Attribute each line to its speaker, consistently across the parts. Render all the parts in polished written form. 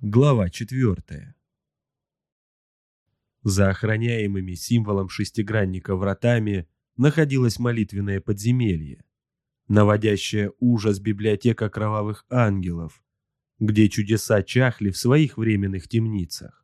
Speaker 1: Глава 4. За охраняемыми символом шестигранника вратами находилось молитвенное подземелье, наводящая ужас библиотека кровавых ангелов, где чудеса чахли в своих временных темницах.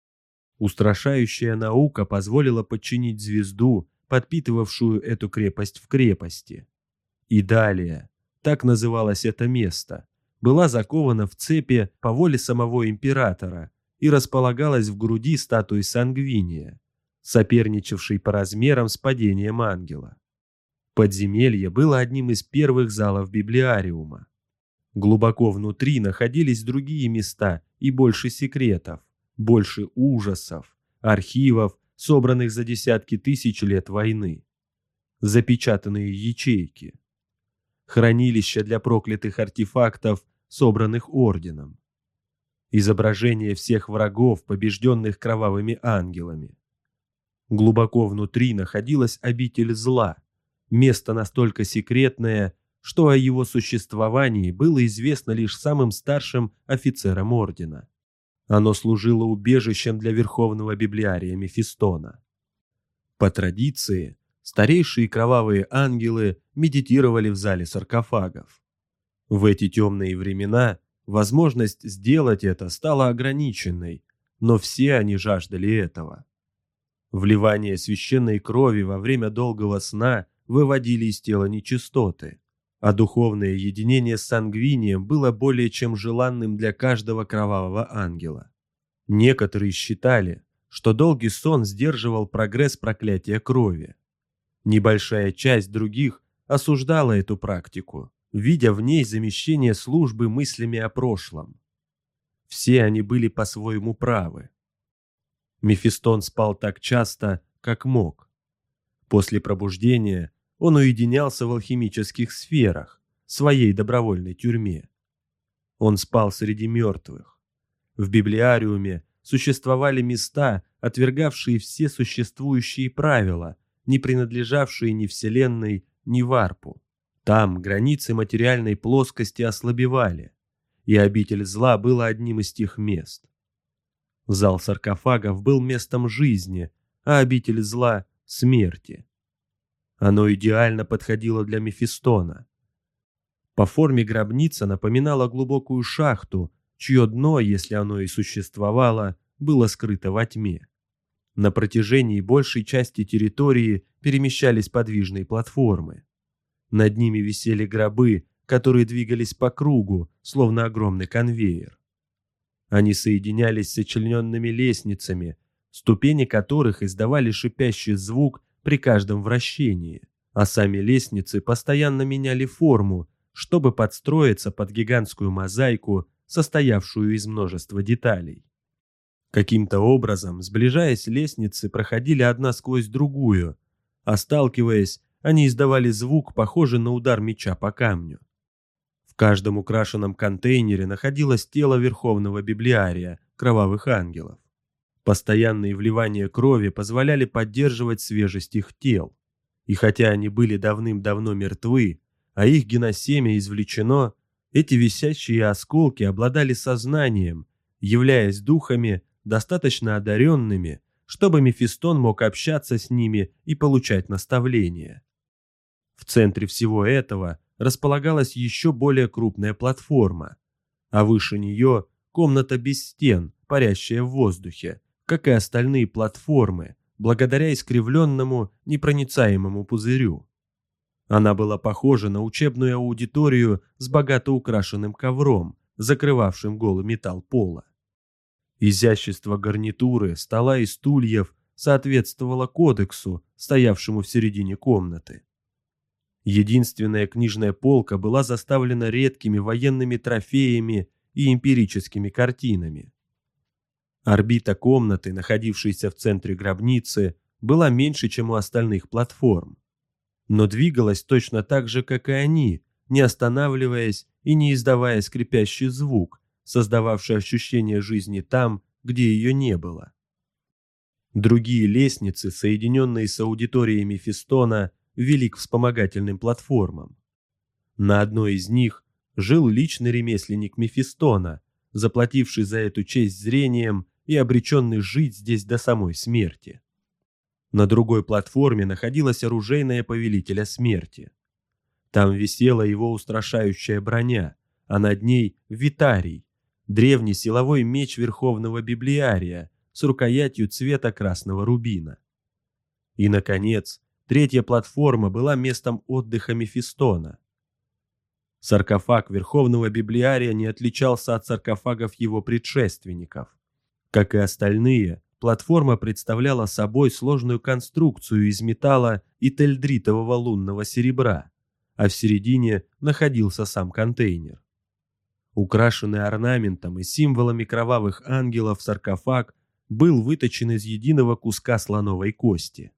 Speaker 1: Устрашающая наука позволила подчинить звезду, подпитывавшую эту крепость в крепости. И далее, так называлось это место, была закована в цепи по воле самого императора и располагалась в груди статуи Сангвиния, соперничавшей по размерам с падением ангела. Подземелье было одним из первых залов библиариума. Глубоко внутри находились другие места и больше секретов, больше ужасов, архивов, собранных за десятки тысяч лет войны. Запечатанные ячейки. Хранилища для проклятых артефактов, собранных орденом. Изображение всех врагов, побежденных кровавыми ангелами. Глубоко внутри находилась обитель зла, место настолько секретное, что о его существовании было известно лишь самым старшим офицерам ордена. Оно служило убежищем для верховного библиария Мефистона. По традиции, старейшие кровавые ангелы медитировали в зале саркофагов. В эти темные времена возможность сделать это стала ограниченной, но все они жаждали этого. Вливание священной крови во время долгого сна выводили из тела нечистоты, а духовное единение с Сангвинием было более чем желанным для каждого кровавого ангела. Некоторые считали, что долгий сон сдерживал прогресс проклятия крови. Небольшая часть других осуждала эту практику, видя в ней замещение службы мыслями о прошлом. Все они были по-своему правы. Мефистон спал так часто, как мог. После пробуждения он уединялся в алхимических сферах, своей добровольной тюрьме. Он спал среди мертвых. В библиариуме существовали места, отвергавшие все существующие правила, не принадлежавшие ни Вселенной, ни Варпу. Там границы материальной плоскости ослабевали, и обитель зла была одним из тех мест. Зал саркофагов был местом жизни, а обитель зла — смерти. Оно идеально подходило для Мефистона. По форме гробница напоминала глубокую шахту, чье дно, если оно и существовало, было скрыто во тьме. На протяжении большей части территории перемещались подвижные платформы. Над ними висели гробы, которые двигались по кругу, словно огромный конвейер. Они соединялись с сочлененными лестницами, ступени которых издавали шипящий звук при каждом вращении, а сами лестницы постоянно меняли форму, чтобы подстроиться под гигантскую мозаику, состоявшую из множества деталей. Каким-то образом, сближаясь, лестницы проходили одна сквозь другую, а сталкиваясь, они издавали звук, похожий на удар меча по камню. В каждом украшенном контейнере находилось тело верховного библиария, кровавых ангелов. Постоянные вливания крови позволяли поддерживать свежесть их тел. И хотя они были давным-давно мертвы, а их геносемя извлечено, эти висящие осколки обладали сознанием, являясь духами, достаточно одаренными, чтобы Мефистон мог общаться с ними и получать наставления. В центре всего этого располагалась еще более крупная платформа, а выше нее комната без стен, парящая в воздухе, как и остальные платформы, благодаря искривленному непроницаемому пузырю. Она была похожа на учебную аудиторию с богато украшенным ковром, закрывавшим голый металл пола. Изящество гарнитуры, стола и стульев соответствовало кодексу, стоявшему в середине комнаты. Единственная книжная полка была заставлена редкими военными трофеями и эмпирическими картинами. Орбита комнаты, находившейся в центре гробницы, была меньше, чем у остальных платформ, но двигалась точно так же, как и они, не останавливаясь и не издавая скрипящий звук, создававший ощущение жизни там, где ее не было. Другие лестницы, соединенные с аудиторией Мефистона, вели к вспомогательным платформам. На одной из них жил личный ремесленник Мефистона, заплативший за эту честь зрением и обреченный жить здесь до самой смерти. На другой платформе находилась оружейная повелителя смерти. Там висела его устрашающая броня, а над ней Витарий, древний силовой меч Верховного Библиария с рукоятью цвета красного рубина. И, наконец, третья платформа была местом отдыха Мефистона. Саркофаг Верховного Библиария не отличался от саркофагов его предшественников. Как и остальные, платформа представляла собой сложную конструкцию из металла и тельдритового лунного серебра, а в середине находился сам контейнер. Украшенный орнаментом и символами кровавых ангелов саркофаг был выточен из единого куска слоновой кости.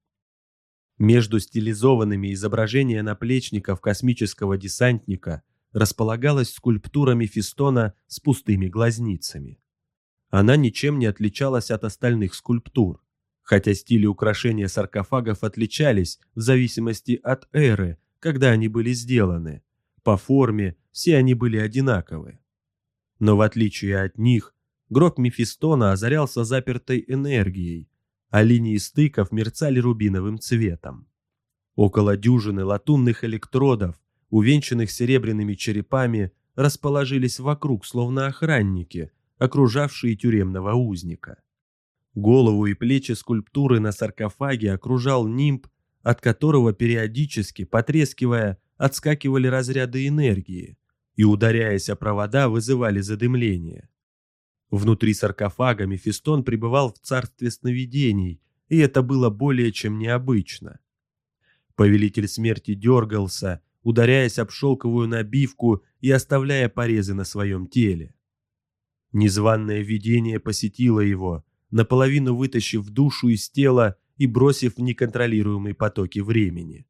Speaker 1: Между стилизованными изображения наплечников космического десантника располагалась скульптура Мефистона с пустыми глазницами. Она ничем не отличалась от остальных скульптур, хотя стили украшения саркофагов отличались в зависимости от эры, когда они были сделаны. По форме все они были одинаковы. Но в отличие от них, гроб Мефистона озарялся запертой энергией, а линии стыков мерцали рубиновым цветом. Около дюжины латунных электродов, увенчанных серебряными черепами, расположились вокруг, словно охранники, окружавшие тюремного узника. Голову и плечи скульптуры на саркофаге окружал нимб, от которого периодически, потрескивая, отскакивали разряды энергии и, ударяясь о провода, вызывали задымление. Внутри саркофага Мефистон пребывал в царстве сновидений, и это было более чем необычно. Повелитель смерти дергался, ударяясь об шелковую набивку и оставляя порезы на своем теле. Незваное видение посетило его, наполовину вытащив душу из тела и бросив в неконтролируемые потоки времени.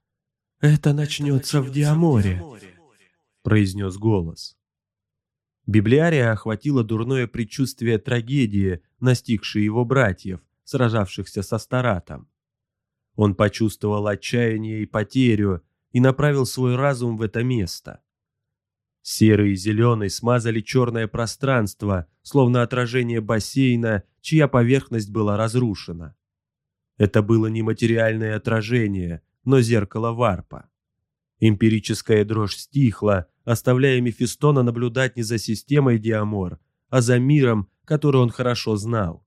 Speaker 2: «Это начнется в Диаморе»,
Speaker 1: — произнес голос. Библиария охватило дурное предчувствие трагедии, настигшей его братьев, сражавшихся со Старатом. Он почувствовал отчаяние и потерю и направил свой разум в это место. Серый и зеленый смазали черное пространство, словно отражение бассейна, чья поверхность была разрушена. Это было не материальное отражение, но зеркало варпа. Эмпирическая дрожь стихла, оставляя Мефистона наблюдать не за системой Диамор, а за миром, который он хорошо знал.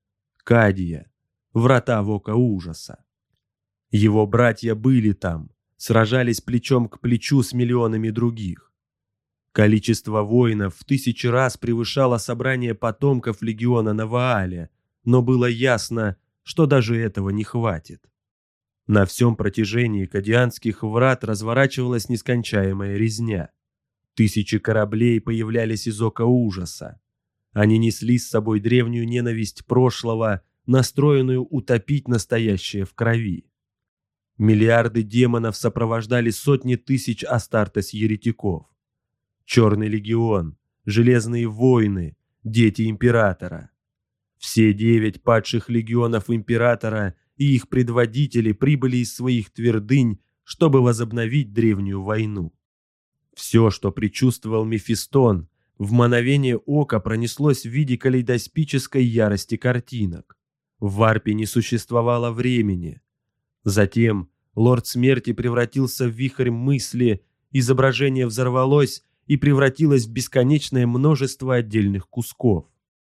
Speaker 1: Кадия, врата в око ужаса. Его братья были там, сражались плечом к плечу с миллионами других. Количество воинов в 1000 раз превышало собрание потомков легиона на Ваале, но было ясно, что даже этого не хватит. На всем протяжении Кадианских врат разворачивалась нескончаемая резня. 1000 кораблей появлялись из ока ужаса. Они несли с собой древнюю ненависть прошлого, настроенную утопить настоящее в крови. Миллиарды демонов сопровождали сотни тысяч Астартес-еретиков. Черный легион, железные войны, дети императора. Все 9 падших легионов императора и их предводители прибыли из своих твердынь, чтобы возобновить древнюю войну. Все, что предчувствовал Мефистон, в мгновение ока пронеслось в виде калейдоскопической ярости картинок. В варпе не существовало времени. Затем лорд смерти превратился в вихрь мысли, изображение взорвалось и превратилось в бесконечное множество отдельных кусков.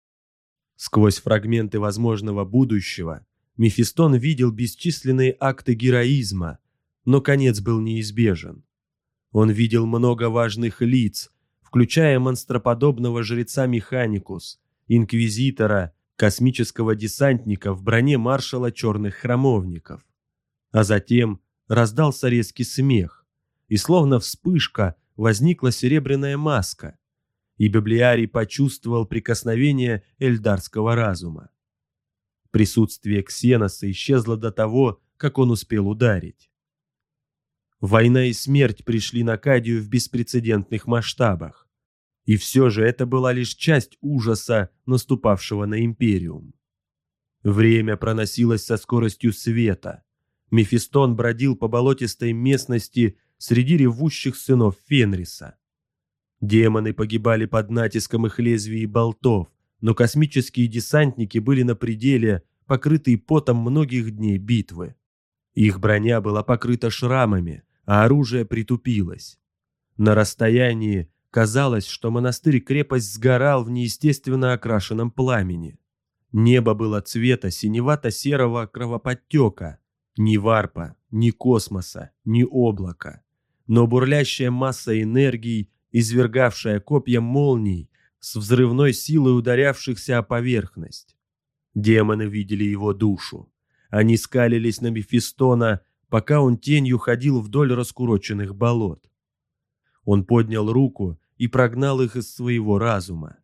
Speaker 1: Сквозь фрагменты возможного будущего Мефистон видел бесчисленные акты героизма, но конец был неизбежен. Он видел много важных лиц, включая монстроподобного жреца Механикус, инквизитора, космического десантника в броне маршала черных храмовников. А затем раздался резкий смех, и словно вспышка возникла серебряная маска, и Библиарий почувствовал прикосновение эльдарского разума. Присутствие Ксеноса исчезло до того, как он успел ударить. Война и смерть пришли на Кадию в беспрецедентных масштабах. И все же это была лишь часть ужаса, наступавшего на Империум. Время проносилось со скоростью света. Мефистон бродил по болотистой местности среди ревущих сынов Фенриса. Демоны погибали под натиском их лезвий и болтов, но космические десантники были на пределе, покрытые потом многих дней битвы. Их броня была покрыта шрамами, а оружие притупилось. На расстоянии казалось, что монастырь-крепость сгорал в неестественно окрашенном пламени. Небо было цвета синевато-серого кровоподтека. Ни варпа, ни космоса, ни облака. Но бурлящая масса энергии, извергавшая копья молний, с взрывной силой ударявшихся о поверхность. Демоны видели его душу. Они скалились на Мефистона, пока он тенью ходил вдоль раскуроченных болот. Он поднял руку и прогнал их из своего разума.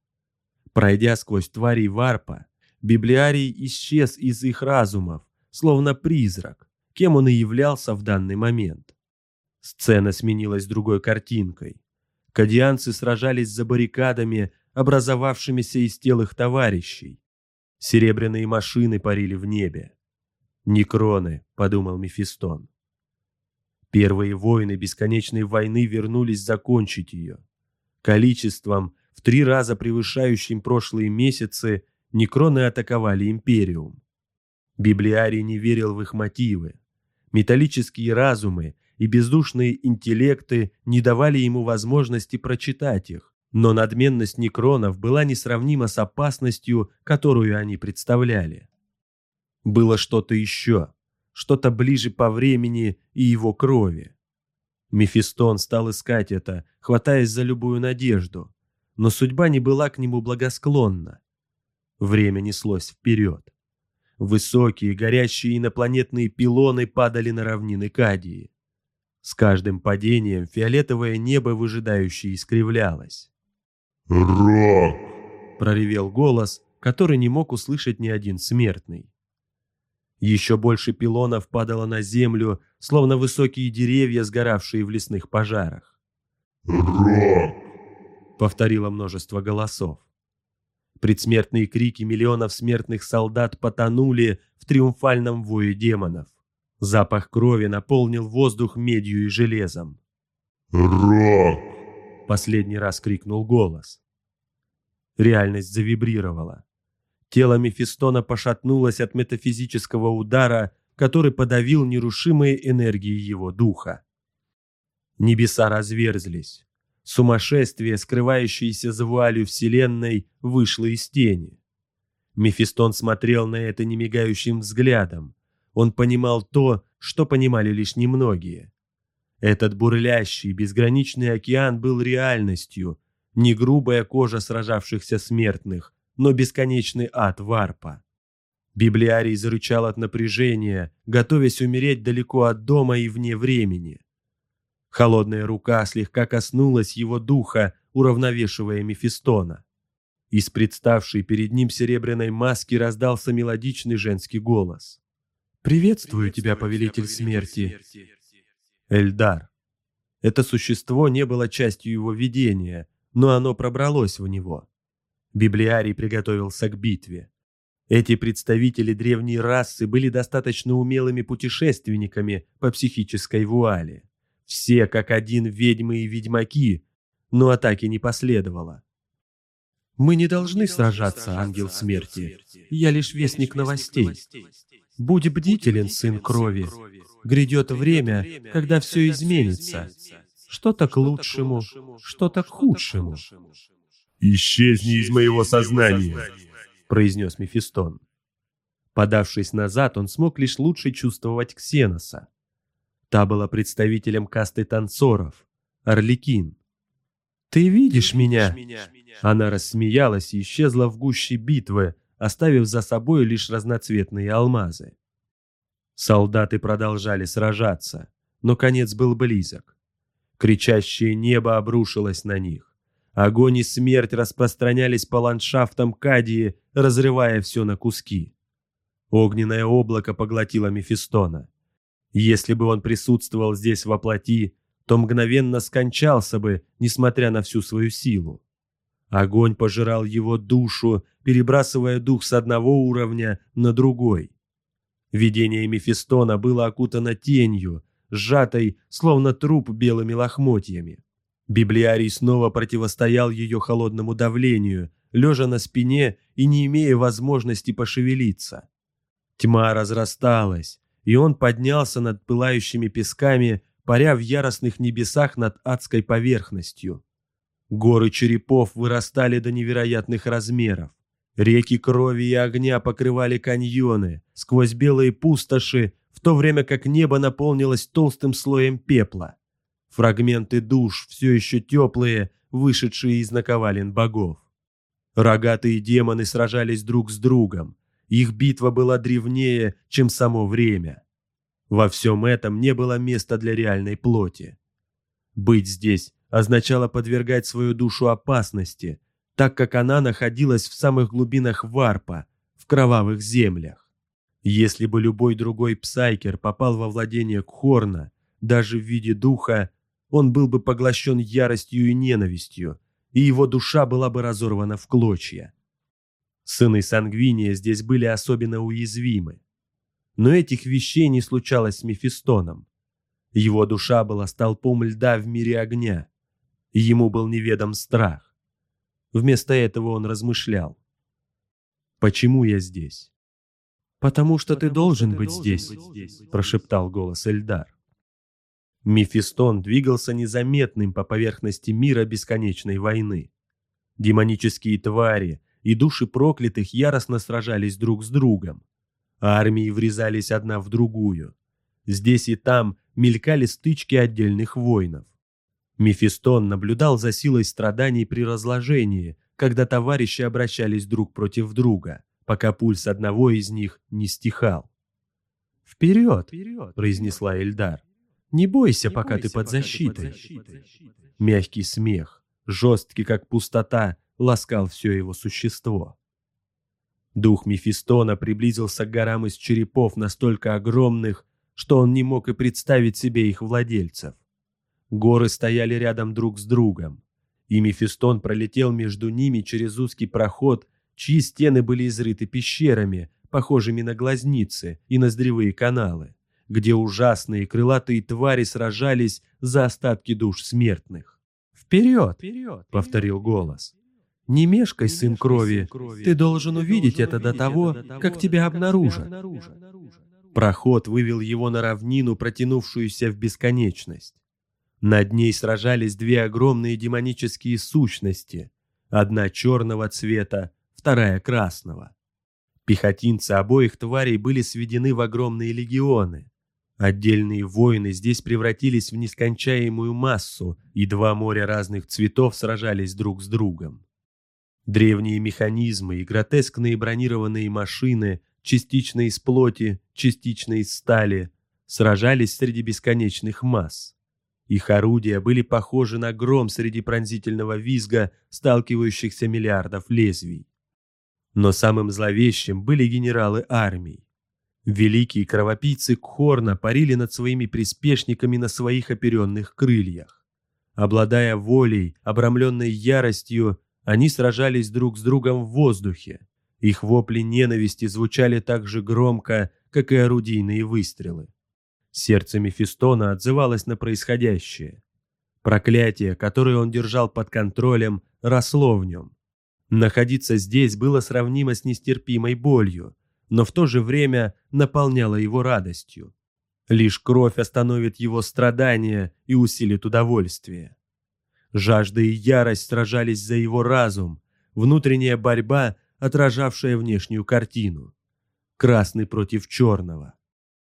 Speaker 1: Пройдя сквозь тварей варпа, библиарий исчез из их разумов, словно призрак, кем он и являлся в данный момент. Сцена сменилась другой картинкой. Кадианцы сражались за баррикадами, образовавшимися из тел их товарищей. Серебряные машины парили в небе. «Некроны», — подумал Мефистон. Первые воины бесконечной войны вернулись закончить ее. Количеством, в 3 раза превышающим прошлые месяцы, некроны атаковали Империум. Библиарий не верил в их мотивы. Металлические разумы и бездушные интеллекты не давали ему возможности прочитать их, но надменность некронов была несравнима с опасностью, которую они представляли. Было что-то еще, что-то ближе по времени и его крови. Мефистон стал искать это, хватаясь за любую надежду, но судьба не была к нему благосклонна. Время неслось вперед. Высокие, горящие инопланетные пилоны падали на равнины Кадии. С каждым падением фиолетовое небо выжидающе искривлялось.
Speaker 3: «Рок!»
Speaker 1: — проревел голос, который не мог услышать ни один смертный. Еще больше пилонов падало на землю, словно высокие деревья, сгоравшие в лесных пожарах.
Speaker 3: «Рок!»
Speaker 1: — повторило множество голосов. Предсмертные крики миллионов смертных солдат потонули в триумфальном вое демонов. Запах крови наполнил воздух медью и железом.
Speaker 3: «Рок!»
Speaker 1: — последний раз крикнул голос. Реальность завибрировала. Тело Мефистона пошатнулось от метафизического удара, который подавил нерушимые энергии его духа. Небеса разверзлись. Сумасшествие, скрывающееся за вуалью Вселенной, вышло из тени. Мефистон смотрел на это немигающим взглядом. Он понимал то, что понимали лишь немногие. Этот бурлящий, безграничный океан был реальностью, не грубая кожа сражавшихся смертных, но бесконечный ад варпа. Библиарий зарычал от напряжения, готовясь умереть далеко от дома и вне времени. Холодная рука слегка коснулась его духа, уравновешивая Мефистона. Из представшей перед ним серебряной маски раздался мелодичный женский голос. «Приветствую тебя, повелитель смерти!» Эльдар. Это существо не было частью его видения, но оно пробралось в него. Библиарий приготовился к битве. Эти представители древней расы были достаточно умелыми путешественниками по психической вуале. Все как один ведьмы и ведьмаки, но атаки не последовало. «Мы не должны сражаться, ангел смерти. Я лишь вестник новостей. Будь бдителен, сын крови. Грядет время, когда все изменится. Что-то к лучшему, что-то к худшему».
Speaker 3: «Исчезни из моего сознания!»
Speaker 1: — произнес Мефистон. Подавшись назад, он смог лишь лучше чувствовать Ксеноса. Та была представителем касты танцоров, Арлекин. «Ты видишь меня?» Она рассмеялась и исчезла в гуще битвы, оставив за собой лишь разноцветные алмазы. Солдаты продолжали сражаться, но конец был близок. Кричащее небо обрушилось на них. Огонь и смерть распространялись по ландшафтам Кадии, разрывая все на куски. Огненное облако поглотило Мефистона. Если бы он присутствовал здесь воплоти, то мгновенно скончался бы, несмотря на всю свою силу. Огонь пожирал его душу, перебрасывая дух с одного уровня на другой. Видение Мефистона было окутано тенью, сжатой, словно труп белыми лохмотьями. Библиарий снова противостоял ее холодному давлению, лежа на спине и не имея возможности пошевелиться. Тьма разрасталась, и он поднялся над пылающими песками, паря в яростных небесах над адской поверхностью. Горы черепов вырастали до невероятных размеров. Реки крови и огня покрывали каньоны, сквозь белые пустоши, в то время как небо наполнилось толстым слоем пепла. Фрагменты душ, все еще теплые, вышедшие из наковален богов. Рогатые демоны сражались друг с другом. Их битва была древнее, чем само время. Во всем этом не было места для реальной плоти. Быть здесь означало подвергать свою душу опасности, так как она находилась в самых глубинах варпа, в кровавых землях. Если бы любой другой псайкер попал во владение Кхорна, даже в виде духа, он был бы поглощен яростью и ненавистью, и его душа была бы разорвана в клочья. Сыны Сангвиния здесь были особенно уязвимы. Но этих вещей не случалось с Мефистоном. Его душа была столпом льда в мире огня, и ему был неведом страх. Вместо этого он размышлял. «Почему я здесь?»
Speaker 2: «Потому что ты должен быть здесь»,
Speaker 1: – прошептал голос Эльдар. Мефистон двигался незаметным по поверхности мира бесконечной войны. Демонические твари и души проклятых яростно сражались друг с другом. Армии врезались одна в другую. Здесь и там мелькали стычки отдельных воинов. Мефистон наблюдал за силой страданий при разложении, когда товарищи обращались друг против друга, пока пульс одного из них не стихал.
Speaker 2: «Вперед!»
Speaker 1: – произнесла Эльдар.
Speaker 2: «Не бойся, пока ты под защитой».
Speaker 1: Мягкий смех, жесткий как пустота, ласкал все его существо. Дух Мефистона приблизился к горам из черепов настолько огромных, что он не мог и представить себе их владельцев. Горы стояли рядом друг с другом, и Мефистон пролетел между ними через узкий проход, чьи стены были изрыты пещерами, похожими на глазницы и ноздревые каналы, где ужасные крылатые твари сражались за остатки душ смертных.
Speaker 2: «Вперед!» —
Speaker 1: повторил голос.
Speaker 2: «Не мешкай, сын крови, ты должен увидеть это до того, как тебя обнаружат».
Speaker 1: Проход вывел его на равнину, протянувшуюся в бесконечность. Над ней сражались две огромные демонические сущности, одна черного цвета, вторая красного. Пехотинцы обоих тварей были сведены в огромные легионы. Отдельные воины здесь превратились в нескончаемую массу, и два моря разных цветов сражались друг с другом. Древние механизмы и гротескные бронированные машины, частично из плоти, частично из стали, сражались среди бесконечных масс. Их орудия были похожи на гром среди пронзительного визга сталкивающихся миллиардов лезвий. Но самым зловещим были генералы армий. Великие кровопийцы Кхорна парили над своими приспешниками на своих оперенных крыльях. Обладая волей, обрамленной яростью, они сражались друг с другом в воздухе. Их вопли ненависти звучали так же громко, как и орудийные выстрелы. Сердце Мефистона отзывалось на происходящее. Проклятие, которое он держал под контролем, росло в нем. Находиться здесь было сравнимо с нестерпимой болью, но в то же время наполняло его радостью. Лишь кровь остановит его страдания и усилит удовольствие. Жажда и ярость сражались за его разум, внутренняя борьба, отражавшая внешнюю картину. Красный против черного.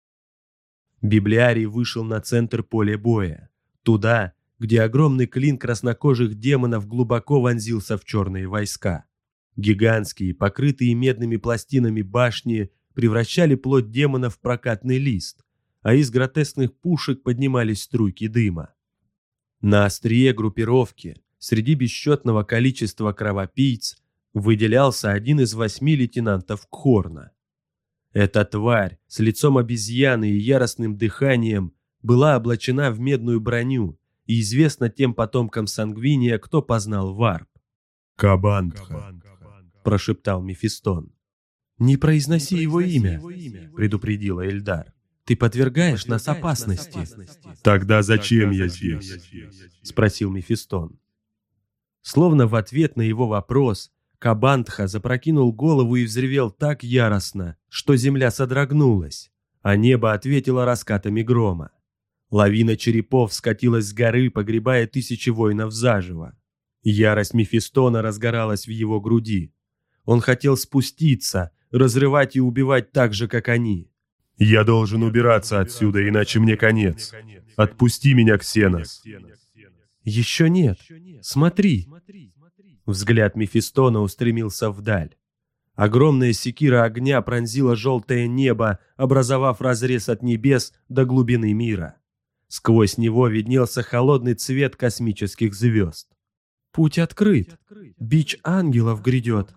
Speaker 1: Библиарий вышел на центр поля боя, туда, где огромный клин краснокожих демонов глубоко вонзился в черные войска. Гигантские, покрытые медными пластинами башни превращали плоть демонов в прокатный лист, а из гротескных пушек поднимались струйки дыма. На острие группировки, среди бесчетного количества кровопийц, выделялся один из 8 лейтенантов Кхорна. Эта тварь с лицом обезьяны и яростным дыханием была облачена в медную броню и известна тем потомкам Сангвиния, кто познал варп.
Speaker 3: «Кабантха»,
Speaker 1: — прошептал Мефистон.
Speaker 2: «Не произноси его имя»,
Speaker 1: — предупредила Эльдар.
Speaker 2: Ты подвергаешь нас опасности.
Speaker 3: Тогда зачем я здесь?
Speaker 1: Спросил Мефистон. Словно в ответ на его вопрос, Кабантха запрокинул голову и взревел так яростно, что земля содрогнулась, а небо ответило раскатами грома. Лавина черепов скатилась с горы, погребая тысячи воинов заживо. Ярость Мефистона разгоралась в его груди. Он хотел спуститься, разрывать и убивать так же, как они.
Speaker 3: Я должен убираться отсюда, иначе мне конец. Отпусти меня, Ксенос.
Speaker 1: Еще нет. Смотри. Взгляд Мефистона устремился вдаль. Огромная секира огня пронзила желтое небо, образовав разрез от небес до глубины мира. Сквозь него виднелся холодный цвет космических звезд.
Speaker 2: Путь открыт. Бич ангелов грядет.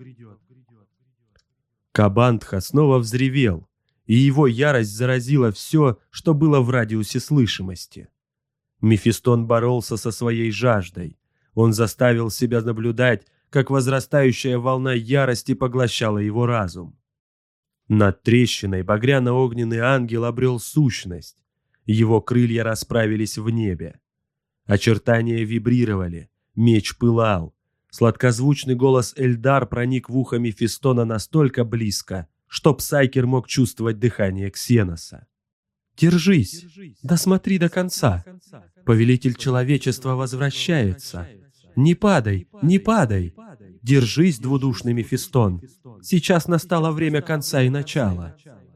Speaker 1: Кабантха снова взревел, и его ярость заразила все, что было в радиусе слышимости. Мефистон боролся со своей жаждой. Он заставил себя наблюдать, как возрастающая волна ярости поглощала его разум. Над трещиной багряно-огненный ангел обрел сущность. Его крылья расправились в небе. Очертания вибрировали, меч пылал. Сладкозвучный голос Эльдар проник в ухо Мефистона настолько близко, что Псайкер мог чувствовать дыхание Ксеноса.
Speaker 2: Держись, досмотри до конца. Повелитель человечества возвращается. Не падай, не падай. Держись, двудушный Мефистон. Сейчас настало время конца и начала.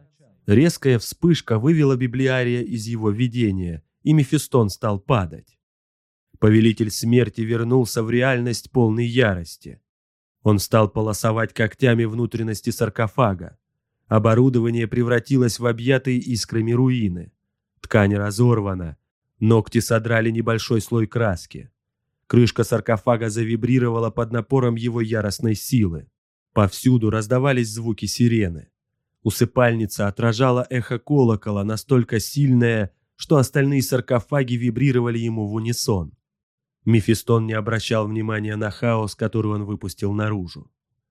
Speaker 1: Резкая вспышка вывела библиария из его видения, и Мефистон стал падать. Повелитель смерти вернулся в реальность полной ярости. Он стал полосовать когтями внутренности саркофага. Оборудование превратилось в объятые искрами руины. Ткань разорвана. Ногти содрали небольшой слой краски. Крышка саркофага завибрировала под напором его яростной силы. Повсюду раздавались звуки сирены. Усыпальница отражала эхо колокола настолько сильное, что остальные саркофаги вибрировали ему в унисон. Мефистон не обращал внимания на хаос, который он выпустил наружу.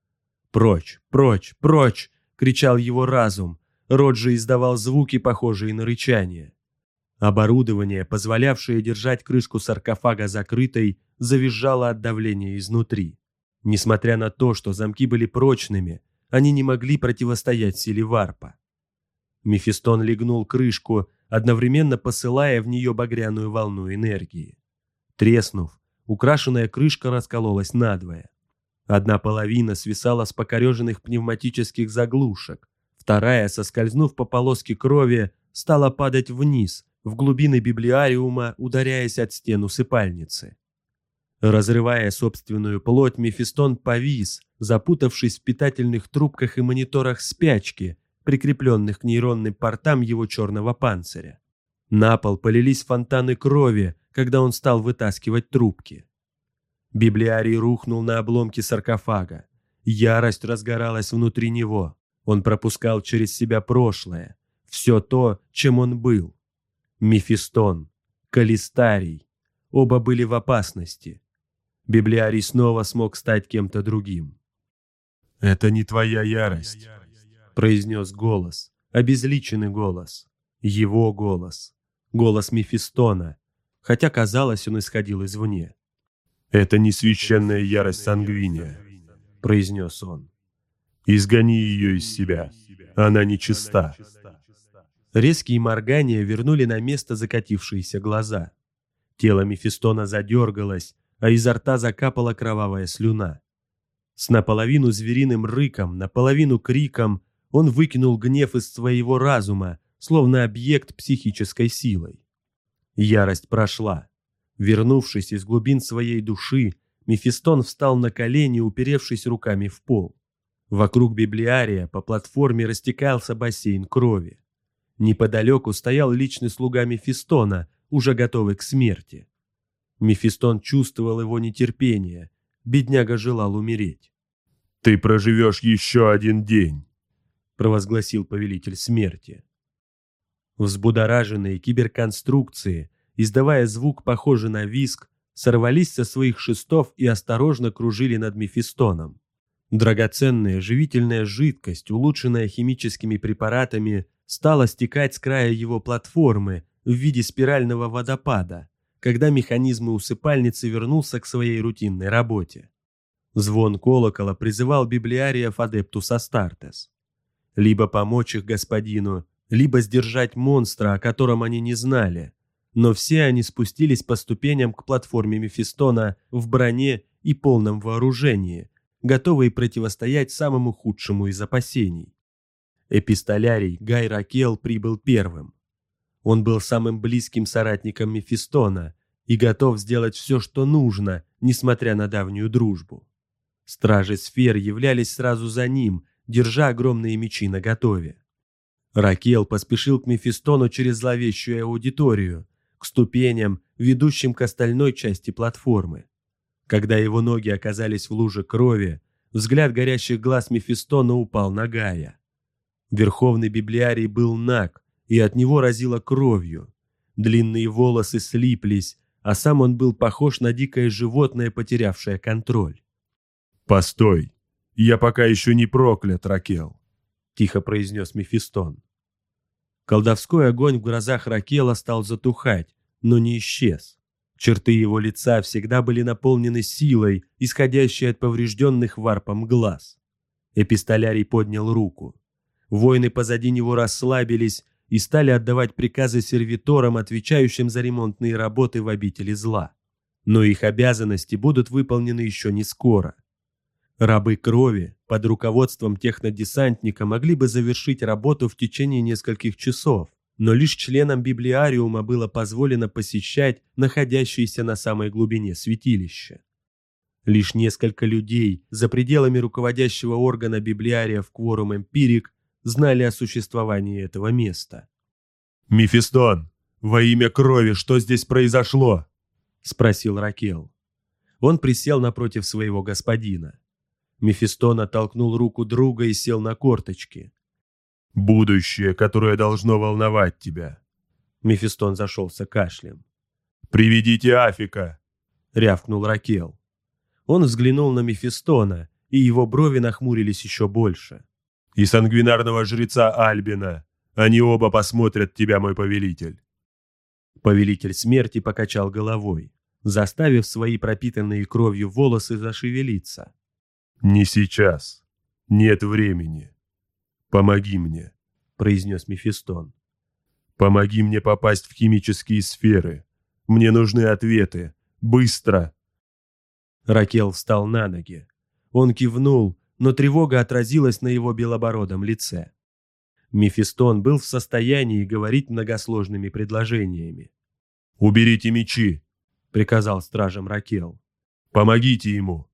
Speaker 1: «Прочь! Прочь! Прочь!» — кричал его разум. Рот же издавал звуки, похожие на рычание. Оборудование, позволявшее держать крышку саркофага закрытой, завизжало от давления изнутри. Несмотря на то, что замки были прочными, они не могли противостоять силе варпа. Мефистон легнул крышку, одновременно посылая в нее багряную волну энергии. Треснув, украшенная крышка раскололась надвое. Одна половина свисала с покореженных пневматических заглушек, вторая, соскользнув по полоске крови, стала падать вниз, в глубины библиариума, ударяясь от стен усыпальницы. Разрывая собственную плоть, Мефистон повис, запутавшись в питательных трубках и мониторах спячки, прикрепленных к нейронным портам его черного панциря. На пол полились фонтаны крови, когда он стал вытаскивать трубки. Библиарий рухнул на обломки саркофага. Ярость разгоралась внутри него. Он пропускал через себя прошлое, все то, чем он был. Мефистон, Калистарий, оба были в опасности. Библиарий снова смог стать кем-то другим.
Speaker 3: «Это не твоя ярость»,
Speaker 1: — произнес голос, обезличенный голос, его голос, голос Мефистона, хотя, казалось, он исходил извне.
Speaker 3: «Это не священная ярость Сангвиния»,
Speaker 1: — произнес он.
Speaker 3: «Изгони ее из себя, она нечиста».
Speaker 1: Резкие моргания вернули на место закатившиеся глаза. Тело Мефистона задергалось, а изо рта закапала кровавая слюна. С наполовину звериным рыком, наполовину криком он выкинул гнев из своего разума, словно объект психической силой. Ярость прошла. Вернувшись из глубин своей души, Мефистон встал на колени, уперевшись руками в пол. Вокруг библиария по платформе растекался бассейн крови. Неподалеку стоял личный слуга Мефистона, уже готовый к смерти. Мефистон чувствовал его нетерпение. Бедняга желал умереть.
Speaker 3: «Ты проживешь еще один день»,
Speaker 1: — провозгласил повелитель смерти. Взбудораженные киберконструкции, издавая звук, похожий на визг, сорвались со своих шестов и осторожно кружили над Мефистоном. Драгоценная живительная жидкость, улучшенная химическими препаратами, стала стекать с края его платформы в виде спирального водопада, когда механизм усыпальницы вернулся к своей рутинной работе. Звон колокола призывал библиариев Адептус Астартес. Либо помочь их господину, либо сдержать монстра, о котором они не знали, но все они спустились по ступеням к платформе Мефистона в броне и полном вооружении, готовые противостоять самому худшему из опасений. Эпистолярий Гай Ракел прибыл первым. Он был самым близким соратником Мефистона и готов сделать все, что нужно, несмотря на давнюю дружбу. Стражи сфер являлись сразу за ним, держа огромные мечи наготове. Ракел поспешил к Мефистону через зловещую аудиторию, к ступеням, ведущим к остальной части платформы. Когда его ноги оказались в луже крови, взгляд горящих глаз Мефистона упал на Гая. Верховный библиарий был наг, и от него разило кровью. Длинные волосы слиплись, а сам он был похож на дикое животное, потерявшее контроль.
Speaker 3: «Постой! Я пока еще не проклят, Ракел!»
Speaker 1: — тихо произнес Мефистон. Колдовской огонь в глазах Ракела стал затухать, но не исчез. Черты его лица всегда были наполнены силой, исходящей от поврежденных варпом глаз. Эпистолярий поднял руку. Воины позади него расслабились и стали отдавать приказы сервиторам, отвечающим за ремонтные работы в обители зла. Но их обязанности будут выполнены еще не скоро. Рабы крови под руководством технодесантника могли бы завершить работу в течение нескольких часов, но лишь членам библиариума было позволено посещать находящиеся на самой глубине святилища. Лишь несколько людей за пределами руководящего органа библиариев Quorum Empiric знали о существовании этого места.
Speaker 3: «Мефистон, во имя крови, что здесь произошло?»
Speaker 1: — спросил Ракел. Он присел напротив своего господина. Мефистон оттолкнул руку друга и сел на корточки.
Speaker 3: «Будущее, которое должно волновать тебя».
Speaker 1: Мефистон зашелся кашлем.
Speaker 3: «Приведите Афика!»
Speaker 1: — рявкнул Ракел. Он взглянул на Мефистона, и его брови нахмурились еще больше.
Speaker 3: «И сангвинарного жреца Альбина. Они оба посмотрят тебя, мой повелитель».
Speaker 1: Повелитель смерти покачал головой, заставив свои пропитанные кровью волосы зашевелиться.
Speaker 3: «Не сейчас. Нет времени. Помоги мне», —
Speaker 1: произнес Мефистон.
Speaker 3: «Помоги мне попасть в химические сферы. Мне нужны ответы. Быстро!»
Speaker 1: Ракел встал на ноги. Он кивнул, но тревога отразилась на его белобородом лице. Мефистон был в состоянии говорить многосложными предложениями.
Speaker 3: «Уберите мечи», —
Speaker 1: приказал стражам Ракел.
Speaker 3: «Помогите ему».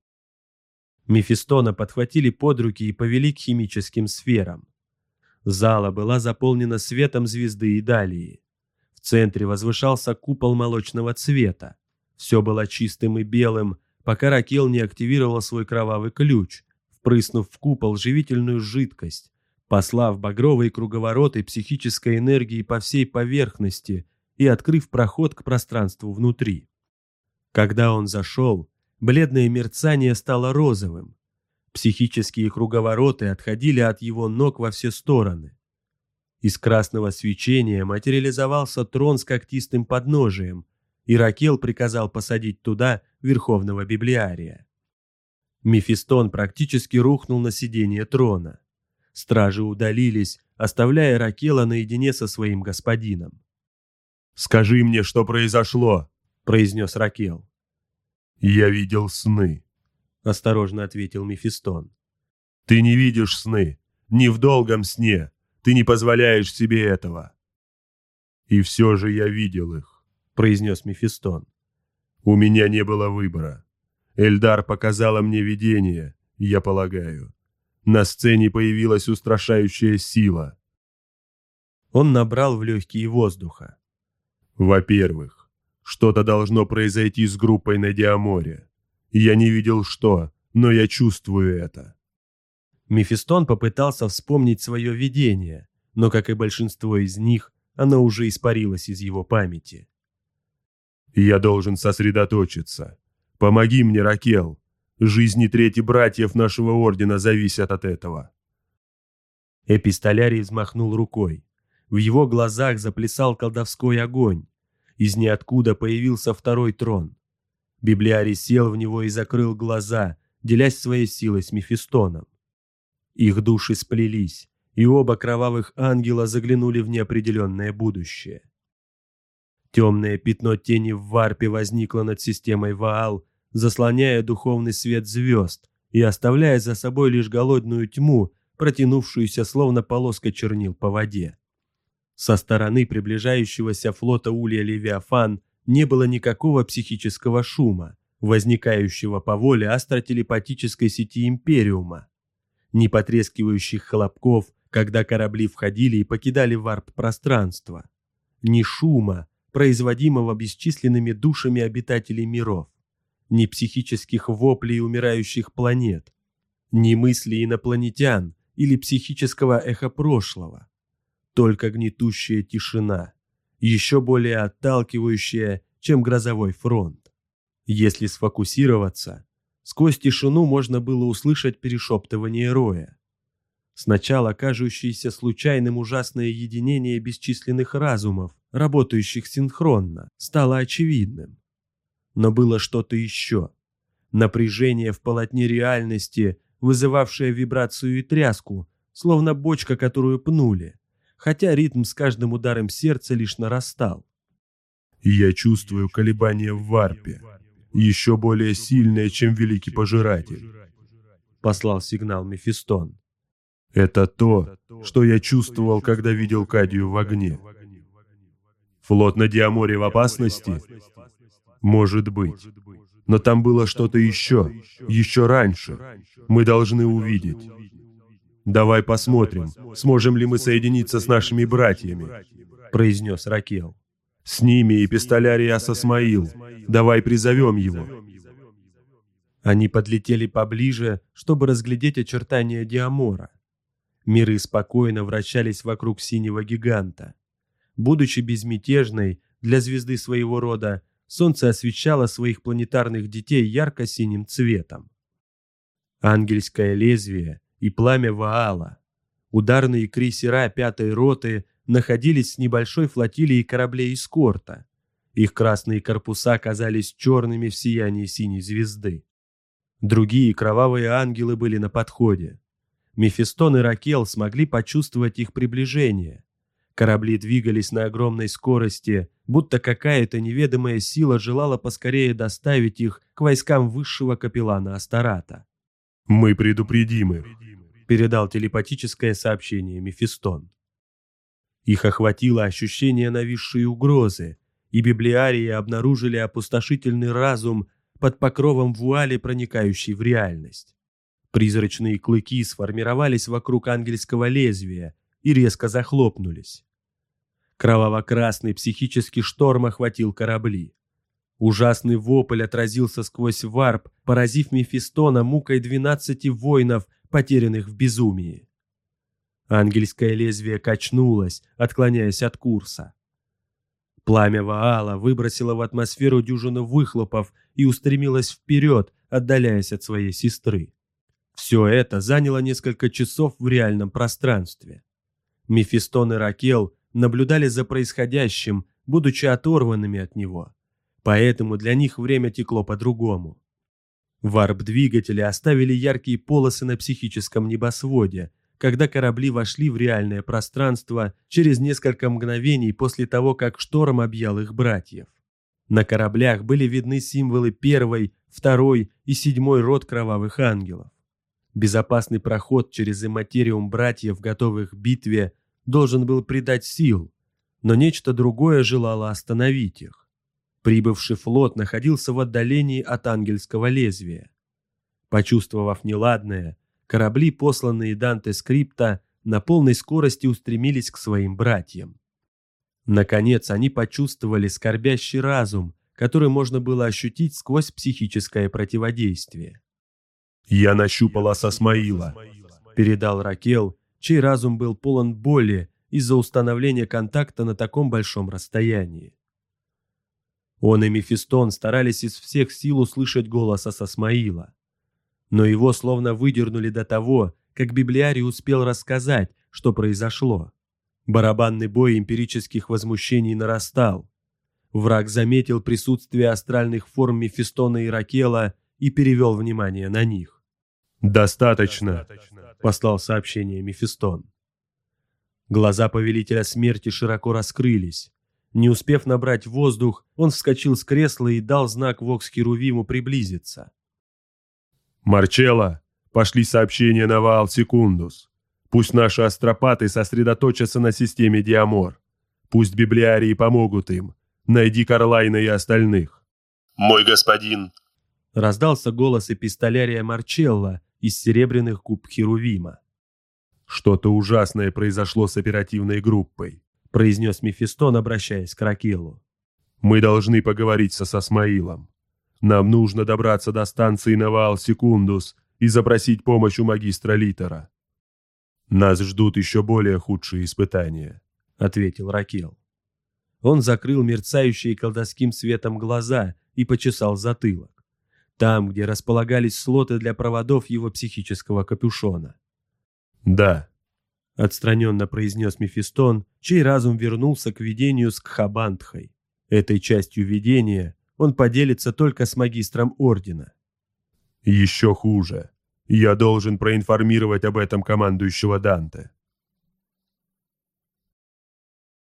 Speaker 1: Мефистона подхватили под руки и повели к химическим сферам. Зала была заполнена светом звезды Идалии. В центре возвышался купол молочного цвета. Все было чистым и белым, пока Ракел не активировал свой кровавый ключ, впрыснув в купол живительную жидкость, послав багровые круговороты психической энергии по всей поверхности и открыв проход к пространству внутри. Когда он зашел, бледное мерцание стало розовым. Психические круговороты отходили от его ног во все стороны. Из красного свечения материализовался трон с когтистым подножием, и Ракел приказал посадить туда верховного библиария. Мефистон практически рухнул на сиденье трона. Стражи удалились, оставляя Ракела наедине со своим господином.
Speaker 3: «Скажи мне, что произошло»,
Speaker 1: — произнес Ракел.
Speaker 3: «Я видел сны»,
Speaker 1: — осторожно ответил Мефистон.
Speaker 3: «Ты не видишь сны, не в долгом сне, ты не позволяешь себе этого». «И все же я видел их», —
Speaker 1: произнес Мефистон.
Speaker 3: «У меня не было выбора. Эльдар показала мне видение, я полагаю. На сцене появилась устрашающая сила».
Speaker 1: Он набрал в легкие воздуха.
Speaker 3: «Во-первых, что-то должно произойти с группой на Диаморе. Я не видел что, но я чувствую это».
Speaker 1: Мефистон попытался вспомнить свое видение, но, как и большинство из них, оно уже испарилось из его памяти.
Speaker 3: «Я должен сосредоточиться. Помоги мне, Ракел. Жизни трети братьев нашего ордена зависят от этого».
Speaker 1: Эпистолярий взмахнул рукой. В его глазах заплясал колдовской огонь. Из ниоткуда появился второй трон. Библиарий сел в него и закрыл глаза, делясь своей силой с Мефистоном. Их души сплелись, и оба кровавых ангела заглянули в неопределенное будущее. Темное пятно тени в варпе возникло над системой Ваал, заслоняя духовный свет звезд и оставляя за собой лишь голодную тьму, протянувшуюся словно полоска чернил по воде. Со стороны приближающегося флота Улья Левиафан не было никакого психического шума, возникающего по воле астротелепатической сети Империума, ни потрескивающих хлопков, когда корабли входили и покидали варп-пространство, ни шума, производимого бесчисленными душами обитателей миров, ни психических воплей умирающих планет, ни мыслей инопланетян или психического эха прошлого. Только гнетущая тишина, еще более отталкивающая, чем грозовой фронт. Если сфокусироваться, сквозь тишину можно было услышать перешептывание роя. Сначала кажущееся случайным ужасное единение бесчисленных разумов, работающих синхронно, стало очевидным. Но было что-то еще. Напряжение в полотне реальности, вызывавшее вибрацию и тряску, словно бочка, которую пнули, хотя ритм с каждым ударом сердца лишь нарастал.
Speaker 3: «Я чувствую колебания в варпе, еще более сильное, чем Великий Пожиратель», — послал сигнал Мефистон. «Это то, что я чувствовал, когда видел Кадию в огне. Флот на Диаморе в опасности? Может быть. Но там было что-то еще раньше. Мы должны увидеть. Давай посмотрим, сможем ли мы соединиться с нашими братьями», — произнес Ракел. «С ними и пистолярий Ас-Асмаил. Давай призовем его».
Speaker 1: Они подлетели поближе, чтобы разглядеть очертания Диамора. Миры спокойно вращались вокруг синего гиганта. Будучи безмятежной для звезды своего рода, Солнце освещало своих планетарных детей ярко-синим цветом. Ангельское лезвие и пламя Ваала, ударные крейсера 5-й роты находились с небольшой флотилией кораблей эскорта. Их красные корпуса казались черными в сиянии синей звезды. Другие кровавые ангелы были на подходе. Мефистон и Ракел смогли почувствовать их приближение. Корабли двигались на огромной скорости, будто какая-то неведомая сила желала поскорее доставить их к войскам высшего капеллана Астарата.
Speaker 3: «Мы предупредим их»,
Speaker 1: — передал телепатическое сообщение Мефистон. Их охватило ощущение нависшей угрозы, и библиарии обнаружили опустошительный разум под покровом вуали, проникающей в реальность. Призрачные клыки сформировались вокруг ангельского лезвия и резко захлопнулись. Кроваво-красный психический шторм охватил корабли. Ужасный вопль отразился сквозь варп, поразив Мефистона мукой 12 воинов, потерянных в безумии. Ангельское лезвие качнулось, отклоняясь от курса. Пламя Ваала выбросило в атмосферу дюжину выхлопов и устремилось вперед, отдаляясь от своей сестры. Все это заняло несколько часов в реальном пространстве. Мефистон и Ракел наблюдали за происходящим, будучи оторванными от него. Поэтому для них время текло по-другому. Варп-двигатели оставили яркие полосы на психическом небосводе, когда корабли вошли в реальное пространство через несколько мгновений после того, как шторм объял их братьев. На кораблях были видны символы 1-й, 2-й и 7-й род кровавых ангелов. Безопасный проход через имматериум братьев, готовых к битве, должен был придать сил, но нечто другое желало остановить их. Прибывший флот находился в отдалении от ангельского лезвия. Почувствовав неладное, корабли, посланные Данте Скрипта, на полной скорости устремились к своим братьям. Наконец они почувствовали скорбящий разум, который можно было ощутить сквозь психическое противодействие.
Speaker 3: «Я нащупал Ас-Асмаила»,
Speaker 1: — передал Ракел, чей разум был полон боли из-за установления контакта на таком большом расстоянии. Он и Мефистон старались из всех сил услышать голос Ас-Асмаила. Но его словно выдернули до того, как библиарий успел рассказать, что произошло. Барабанный бой эмпирических возмущений нарастал. Враг заметил присутствие астральных форм Мефистона и Ракела и перевел внимание на них.
Speaker 3: «Достаточно»,
Speaker 1: — послал сообщение Мефистон. Глаза повелителя смерти широко раскрылись. Не успев набрать воздух, он вскочил с кресла и дал знак Вокс-Херувиму приблизиться.
Speaker 3: «Марчелло, пошли сообщение на Ваал Секундус. Пусть наши астропаты сосредоточатся на системе Диамор. Пусть библиарии помогут им. Найди Карлайна и остальных».
Speaker 4: «Мой господин»,
Speaker 1: — раздался голос эпистолярия Марчелло из серебряных губ Херувима.
Speaker 3: «Что-то ужасное произошло с оперативной группой»,
Speaker 1: — произнес Мефистон, обращаясь к Ракелу.
Speaker 3: «Мы должны поговорить со Сасмаилом. Нам нужно добраться до станции на Ваал Секундус и запросить помощь у магистра Литера. Нас ждут еще более худшие испытания»,
Speaker 1: — ответил Ракел. Он закрыл мерцающие колдовским светом глаза и почесал затылок, там, где располагались слоты для проводов его психического капюшона.
Speaker 3: «Да»,
Speaker 1: — отстраненно произнес Мефистон, чей разум вернулся к видению с Кхабантхой. Этой частью видения он поделится только с магистром Ордена.
Speaker 3: «Еще хуже. Я должен проинформировать об этом командующего Данте».